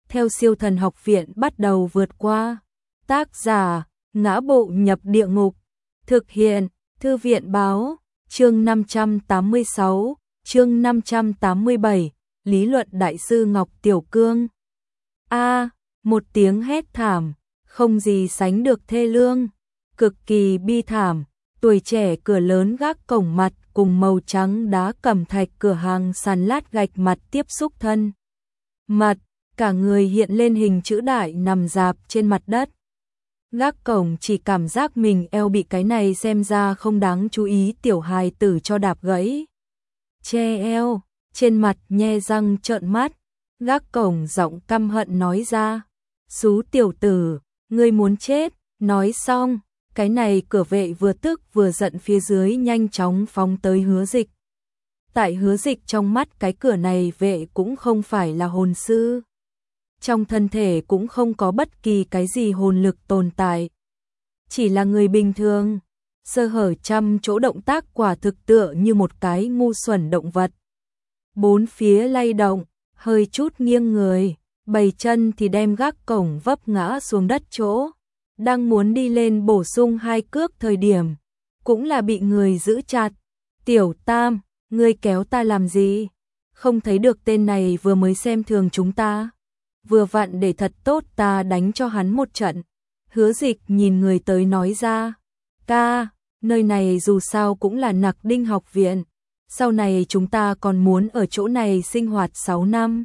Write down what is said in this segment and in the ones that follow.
theo Siêu Thần Học Viện bắt đầu vượt qua. Tác giả: Ngã Bộ Nhập Địa Ngục. Thực hiện: Thư viện báo. Chương 586, chương 587, Lý luận Đại sư Ngọc Tiểu Cương. Một tiếng hét thảm, không gì sánh được thê lương, cực kỳ bi thảm. Tuổi trẻ cửa lớn gác cổng mặt cùng màu trắng đá cẩm thạch cửa hàng sàn lát gạch mặt tiếp xúc thân mặt, cả người hiện lên hình chữ đại nằm rạp trên mặt đất. Gác cổng chỉ cảm giác mình eo bị cái này xem ra không đáng chú ý tiểu hài tử cho đạp gãy. Che eo, trên mặt nhe răng trợn mắt, gác cổng giọng căm hận nói ra: "Xú tiểu tử, ngươi muốn chết." Nói xong, cái này cửa vệ vừa tức vừa giận phía dưới nhanh chóng phóng tới Hứa Dịch. Tại Hứa Dịch trong mắt cái cửa này vệ cũng không phải là hồn sư. Trong thân thể cũng không có bất kỳ cái gì hồn lực tồn tại. Chỉ là người bình thường, sơ hở trăm chỗ động tác quả thực tựa như một cái ngu xuẩn động vật. Bốn phía lay động, hơi chút nghiêng người, bày chân thì đem gác cổng vấp ngã xuống đất chỗ. Đang muốn đi lên bổ sung hai cước thời điểm, cũng là bị người giữ chặt. "Tiểu Tam, ngươi kéo ta làm gì? Không thấy được tên này vừa mới xem thường chúng ta. Vừa vặn để thật tốt ta đánh cho hắn một trận." Hứa Dịch nhìn người tới nói ra: "Ca, nơi này dù sao cũng là Nặc Đinh học viện. Sau này chúng ta còn muốn ở chỗ này sinh hoạt 6 năm.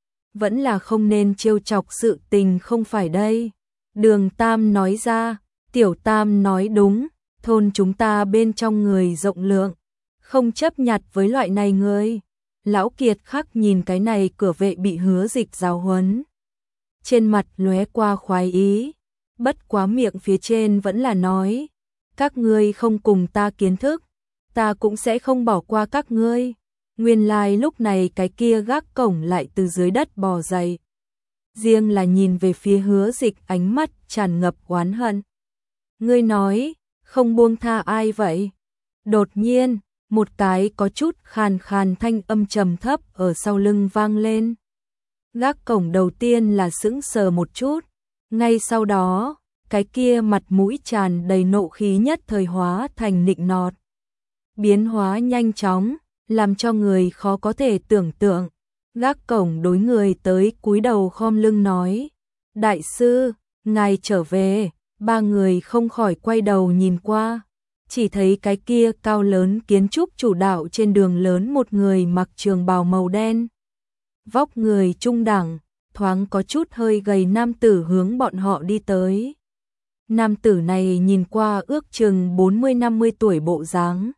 Vẫn là không nên trêu chọc sự tình không phải đây." Đường Tam nói ra: "Tiểu Tam nói đúng, thôn chúng ta bên trong người rộng lượng, không chấp nhặt với loại này người." Lão Kiệt Khắc nhìn cái này cửa vệ bị Hứa Dịch giáo huấn, trên mặt lóe qua khoái ý, bất quá miệng phía trên vẫn là nói: "Các ngươi không cùng ta kiến thức, ta cũng sẽ không bỏ qua các ngươi." Nguyên lai lúc này cái kia gác cổng lại từ dưới đất bò dậy. Riêng là nhìn về phía Hứa Dịch ánh mắt tràn ngập oán hận. "Ngươi nói, không buông tha ai vậy?" Đột nhiên, một cái có chút khàn khàn thanh âm trầm thấp ở sau lưng vang lên. Gác cổng đầu tiên là sững sờ một chút, ngay sau đó, cái kia mặt mũi tràn đầy nộ khí nhất thời hóa thành nịnh nọt. Biến hóa nhanh chóng, làm cho người khó có thể tưởng tượng. Gác cổng đối người tới cúi đầu khom lưng nói: "Đại sư, ngài trở về." Ba người không khỏi quay đầu nhìn qua, chỉ thấy cái kia cao lớn kiến trúc chủ đạo trên đường lớn một người mặc trường bào màu đen, vóc người trung đẳng, thoáng có chút hơi gầy nam tử hướng bọn họ đi tới. Nam tử này nhìn qua ước chừng 40-50 tuổi bộ dáng,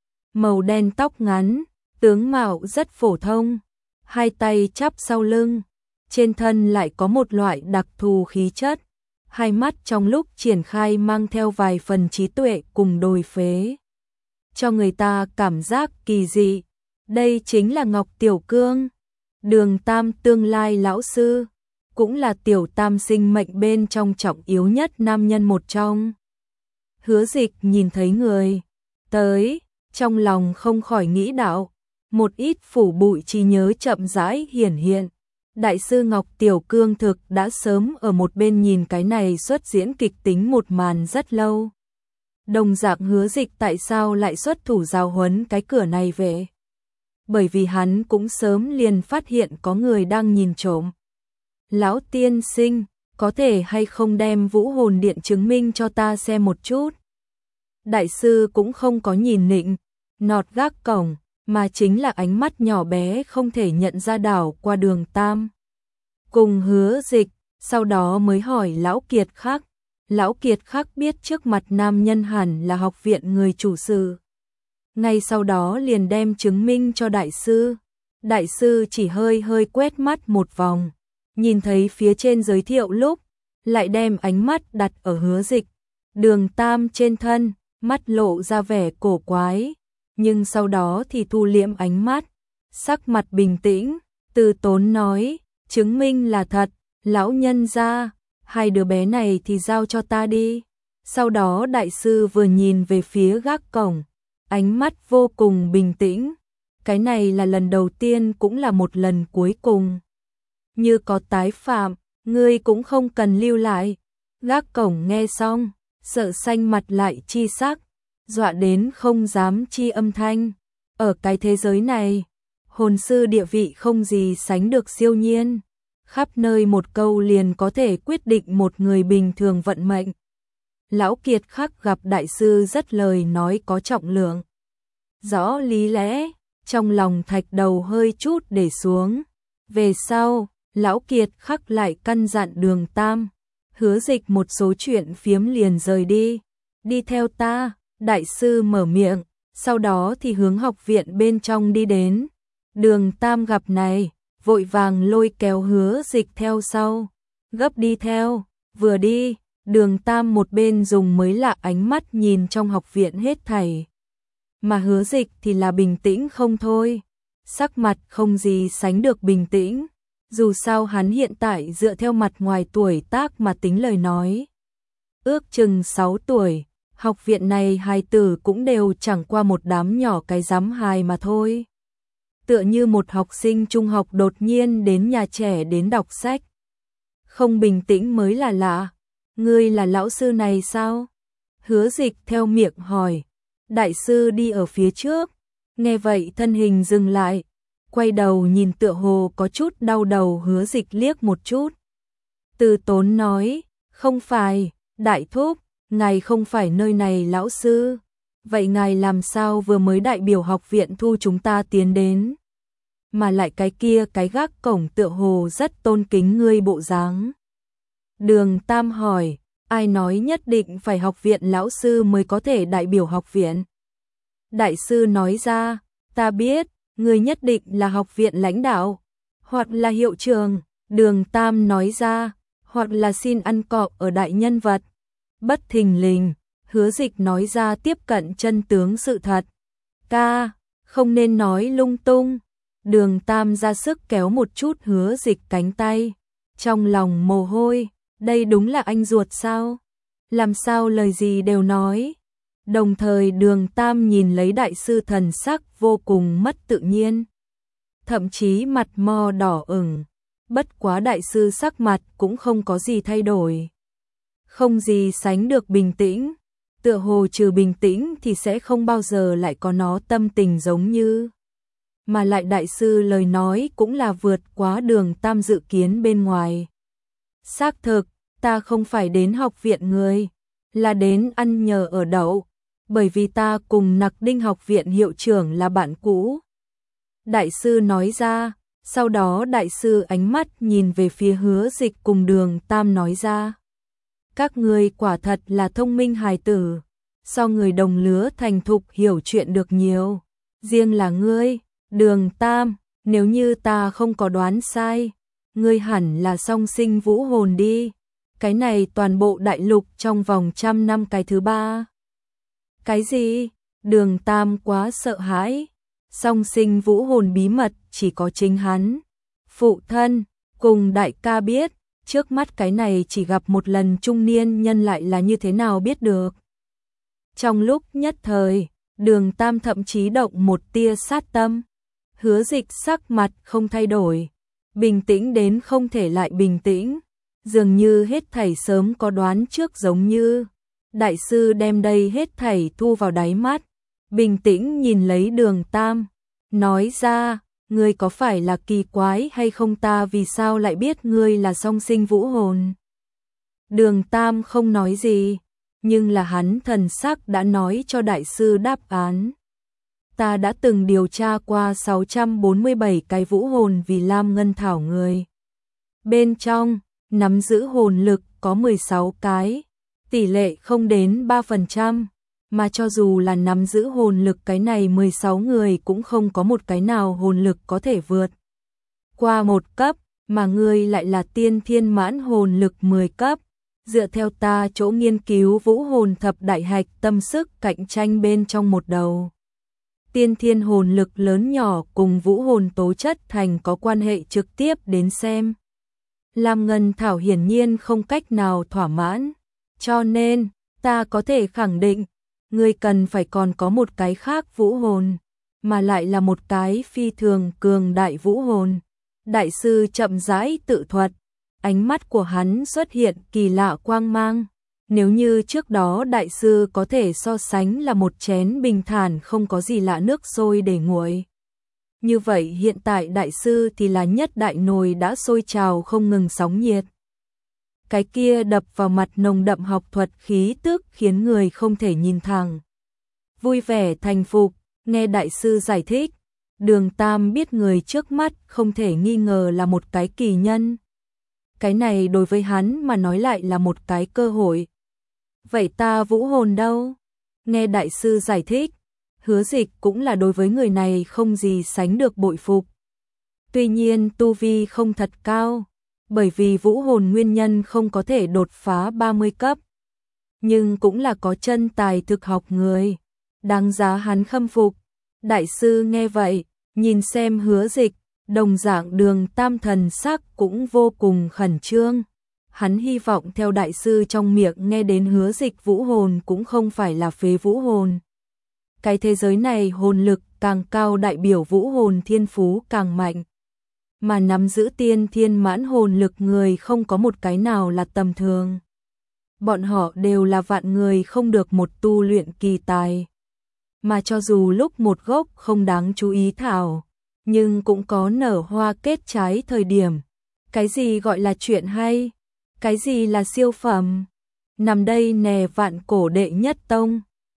màu đen tóc ngắn, tướng mạo rất phổ thông, hai tay chắp sau lưng, trên thân lại có một loại đặc thù khí chất, hai mắt trong lúc triển khai mang theo vài phần trí tuệ cùng đồi phế, cho người ta cảm giác kỳ dị. Đây chính là Ngọc Tiểu Cương, Đường Tam tương lai lão sư, cũng là Tiểu Tam sinh mệnh bên trong trọng yếu nhất nam nhân một trong. Hứa Dịch nhìn thấy người tới, trong lòng không khỏi nghĩ đạo, một ít phủ bụi trí nhớ chậm rãi hiển hiện. Đại sư Ngọc Tiểu Cương thực đã sớm ở một bên nhìn cái này xuất diễn kịch tính một màn rất lâu. Đồng dạng Hứa Dịch tại sao lại xuất thủ giáo huấn cái cửa này về? Bởi vì hắn cũng sớm liền phát hiện có người đang nhìn trộm. "Lão tiên sinh, có thể hay không đem Vũ Hồn Điện chứng minh cho ta xem một chút?" Đại sư cũng không có nhìn nịnh nọt gác cổng, mà chính là ánh mắt nhỏ bé không thể nhận ra đảo qua Đường Tam cùng Hứa Dịch, sau đó mới hỏi Lão Kiệt Khắc. Lão Kiệt Khắc biết trước mặt nam nhân hẳn là học viện người chủ sự, ngay sau đó liền đem chứng minh cho đại sư. Đại sư chỉ hơi hơi quét mắt một vòng, nhìn thấy phía trên giới thiệu lúc, lại đem ánh mắt đặt ở Hứa Dịch, Đường Tam trên thân, mắt lộ ra vẻ cổ quái, nhưng sau đó thì thu liễm ánh mắt, sắc mặt bình tĩnh, từ tốn nói: "Chứng minh là thật, lão nhân gia, hai đứa bé này thì giao cho ta đi." Sau đó đại sư vừa nhìn về phía gác cổng, ánh mắt vô cùng bình tĩnh. Cái này là lần đầu tiên cũng là một lần cuối cùng. như có tái phạm, ngươi cũng không cần lưu lại. Gác cổng nghe xong, sợ xanh mặt lại chi sắc, dọa đến không dám chi âm thanh. Ở cái thế giới này, hồn sư địa vị không gì sánh được siêu nhiên. Khắp nơi một câu liền có thể quyết định một người bình thường vận mệnh. Lão Kiệt Khắc gặp đại sư rất lời nói có trọng lượng. Rõ lý lẽ, trong lòng Thạch Đầu hơi chút để xuống. Về sau, Lão Kiệt Khắc lại căn dặn Đường Tam, Hứa Dịch một số chuyện phiếm liền rời đi. Đi theo ta, đại sư mở miệng, sau đó thì hướng học viện bên trong đi đến. Đường Tam gặp này, vội vàng lôi kéo Hứa Dịch theo sau, gấp đi theo, vừa đi, Đường Tam một bên dùng mới lạ ánh mắt nhìn trong học viện hết thảy. Mà Hứa Dịch thì là bình tĩnh không thôi, sắc mặt không gì sánh được bình tĩnh, dù sao hắn hiện tại dựa theo mặt ngoài tuổi tác mà tính lời nói. Ước chừng 6 tuổi, học viện này hài tử cũng đều chẳng qua một đám nhỏ cái rắm hài mà thôi. Tựa như một học sinh trung học đột nhiên đến nhà trẻ đến đọc sách. Không bình tĩnh mới là lạ. Ngươi là lão sư này sao? Hứa Dịch theo miệng hỏi. Đại sư đi ở phía trước. Nghe vậy thân hình dừng lại. Quay đầu nhìn tựa hồ có chút đau đầu Hứa Dịch liếc một chút. Từ tốn nói. Không phải, đại thúc, ngài không phải nơi này lão sư. Vậy ngài làm sao vừa mới đại biểu học viện thu chúng ta tiến đến? Mà lại cái kia cái gác cổng tựa hồ rất tôn kính ngươi bộ dáng. Đường Tam hỏi, ai nói nhất định phải học viện lão sư mới có thể đại biểu học viện? Đại sư nói ra, ta biết, ngươi nhất định là học viện lãnh đạo, hoặc là hiệu trưởng. Đường Tam nói ra, hoặc là xin ăn cọ ở đại nhân vật. Bất thình lình, Hứa Dịch nói ra tiếp cận chân tướng sự thật. Ca, không nên nói lung tung. Đường Tam ra sức kéo một chút Hứa Dịch cánh tay. Trong lòng mồ hôi, đây đúng là anh ruột sao? Làm sao lời gì đều nói? Đồng thời Đường Tam nhìn lấy đại sư thần sắc vô cùng mất tự nhiên. Thậm chí mặt mo đỏ ửng. Bất quá đại sư sắc mặt cũng không có gì thay đổi. Không gì sánh được bình tĩnh. Tựa hồ trừ bình tĩnh thì sẽ không bao giờ lại có nó tâm tình giống như. Mà lại đại sư lời nói cũng là vượt quá Đường Tam dự kiến bên ngoài. Xác thực, ta không phải đến học viện người, là đến ăn nhờ ở đậu, bởi vì ta cùng Nặc Đinh học viện hiệu trưởng là bạn cũ. Đại sư nói ra, sau đó đại sư ánh mắt nhìn về phía Hứa Dịch cùng Đường Tam nói ra. Các ngươi quả thật là thông minh hài tử, so người đồng lứa thành thục hiểu chuyện được nhiều. Riêng là ngươi, Đường Tam, nếu như ta không có đoán sai, ngươi hẳn là song sinh vũ hồn đi. Cái này toàn bộ đại lục trong vòng 100 năm cái thứ ba. Cái gì? Đường Tam quá sợ hãi. Song sinh vũ hồn bí mật chỉ có chính hắn, phụ thân, cùng đại ca biết. Trước mắt cái này chỉ gặp một lần trung niên nhân lại là như thế nào biết được. Trong lúc nhất thời, Đường Tam thậm chí động một tia sát tâm. Hứa Dịch sắc mặt không thay đổi, bình tĩnh đến không thể lại bình tĩnh, dường như hết thảy sớm có đoán trước giống như. Đại sư đem đây hết thảy thu vào đáy mắt, bình tĩnh nhìn lấy Đường Tam, nói ra, ngươi có phải là kỳ quái hay không, ta vì sao lại biết ngươi là song sinh vũ hồn? Đường Tam không nói gì, nhưng là hắn thần sắc đã nói cho đại sư đáp án. Ta đã từng điều tra qua 647 cái vũ hồn vì Lam Ngân Thảo người. Bên trong, nắm giữ hồn lực có 16 cái, tỷ lệ không đến 3%, mà cho dù là nắm giữ hồn lực cái này 16 người cũng không có một cái nào hồn lực có thể vượt qua một cấp, mà ngươi lại là tiên thiên mãn hồn lực 10 cấp. Dựa theo ta chỗ nghiên cứu vũ hồn thập đại hạch tâm sức cạnh tranh bên trong một đầu. Tiên thiên hồn lực lớn nhỏ cùng vũ hồn tố chất thành có quan hệ trực tiếp đến xem. Lam Ngân Thảo hiển nhiên không cách nào thỏa mãn, cho nên ta có thể khẳng định, ngươi cần phải còn có một cái khác vũ hồn, mà lại là một cái phi thường cường đại vũ hồn. Đại sư chậm rãi tự thuật, ánh mắt của hắn xuất hiện kỳ lạ quang mang. Nếu như trước đó đại sư có thể so sánh là một chén bình thản không có gì lạ nước sôi để nguội. Như vậy hiện tại đại sư thì là nhất đại nồi đã sôi trào không ngừng sóng nhiệt. Cái kia đập vào mặt nồng đậm học thuật khí tức khiến người không thể nhìn thẳng. Vui vẻ thành phục, nghe đại sư giải thích, Đường Tam biết người trước mắt không thể nghi ngờ là một cái kỳ nhân. Cái này đối với hắn mà nói lại là một cái cơ hội. Vậy ta vũ hồn đâu? Nghe đại sư giải thích, Hứa Dịch cũng là đối với người này không gì sánh được bội phục. Tuy nhiên tu vi không thật cao, bởi vì vũ hồn nguyên nhân không có thể đột phá 30 cấp. Nhưng cũng là có chân tài thực học người, đáng giá hắn khâm phục. Đại sư nghe vậy, nhìn xem Hứa Dịch, đồng dạng Đường Tam thần sắc cũng vô cùng khẩn trương. Hắn hy vọng theo đại sư trong miệng nghe đến Hứa Dịch vũ hồn cũng không phải là phế vũ hồn. Cái thế giới này hồn lực càng cao đại biểu vũ hồn thiên phú càng mạnh. Mà nắm giữ tiên thiên mãn hồn lực người không có một cái nào là tầm thường. Bọn họ đều là vạn người không được một tu luyện kỳ tài. Mà cho dù lúc một gốc không đáng chú ý thảo, nhưng cũng có nở hoa kết trái thời điểm. Cái gì gọi là chuyện hay? Cái gì là siêu phẩm? Nằm đây nè vạn cổ đệ nhất tông.